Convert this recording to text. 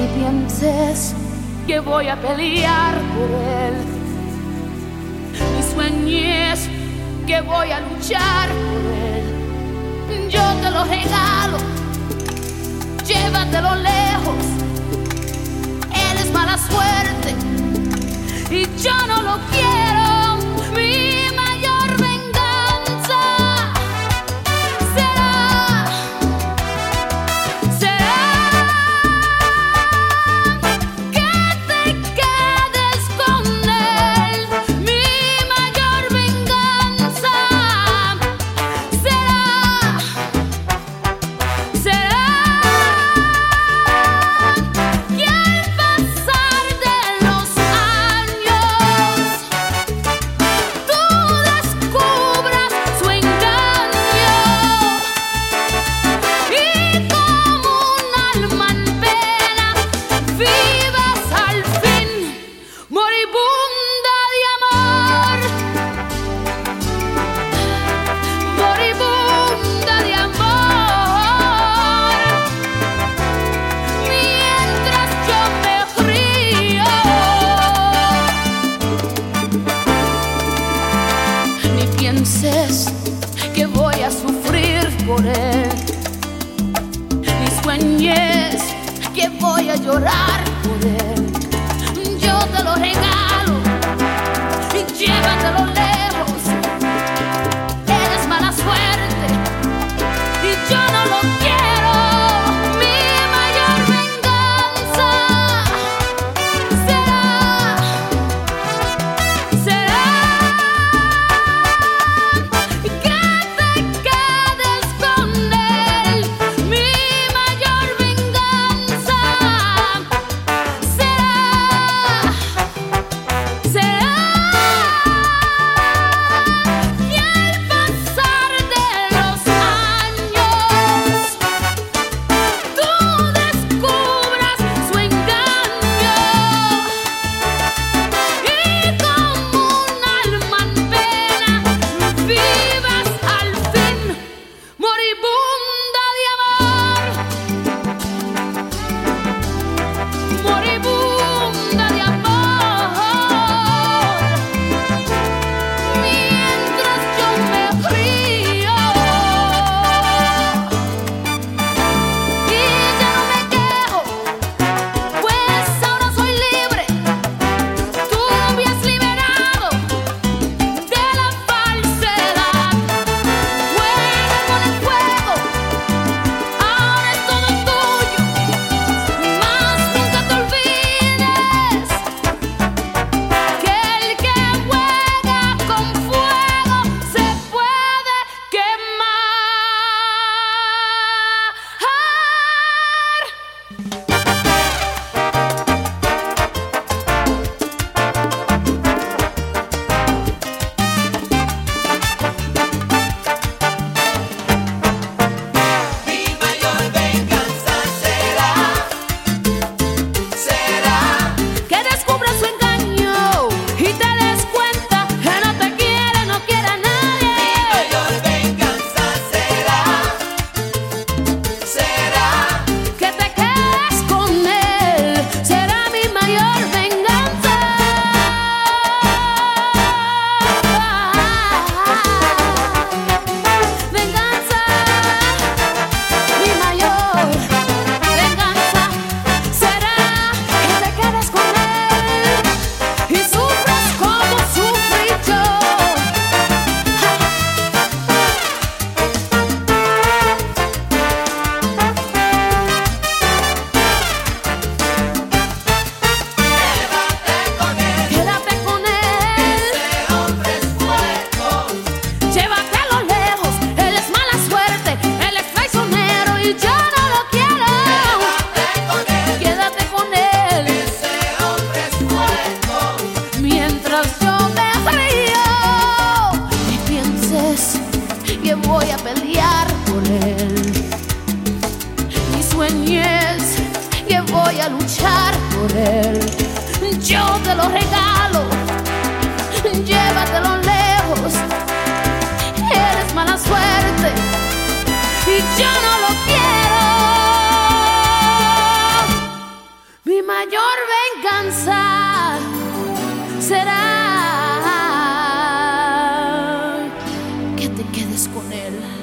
pienses que voy a pelear por él, ni sueñes que voy a luchar por él. Yo te lo regalo, llévatelo lejos. Él es mala suerte y yo no lo quiero. Mi mayor venganza será que te quedes con él. Mi mayor venganza será que al pasar de los años tú descubras su engaño y como un alma en pena vivas al fin moribunda de amor, moribunda de amor, mientras yo me río. Ni pienses que voy a sufrir por él, ni sueñes que voy a llorar por él. Yo te lo regalo y llévatelo lejos. Eres mala suerte y yo no lo quiero. Mi mayor venganza será que te quedes con él. Mi mayor venganza será que al pasar de los años tú descubras su engaño y como un alma en pena vivas al fin moribunda de amor, moribunda de amor, mientras yo me río y ya no me quejo, pues ahora soy libre. Tú me has liberado de la falsedad. Juega con el fuego, ahora es todo tuyo, mas nunca te olvides que el que juega con fuego se puede quemar. Mi mayor venganza será Que descubras su engaño y te des cuenta que no te quiere, no quiere a nadie. mayor venganza será Que te quedes con él será mi mayor venganza. Venganza, mi mayor venganza será que te quedes con él y sufras como sufrí yo. Quédate con él. Quédate con él, Ese hombre es fuego. llévatelo lejos. Él es mala suerte, él es traicionero y yo no lo quiero. Quédate con Quédate con él. él, Ese hombre es fuego. mientras yo me río. Ni pienses que voy a pelear por él, ni sueñes que voy a luchar por él. Yo te lo regalo, llévatelo lejos. Eres mala suerte y yo no lo quiero. mayor venganza será que te quedes con él.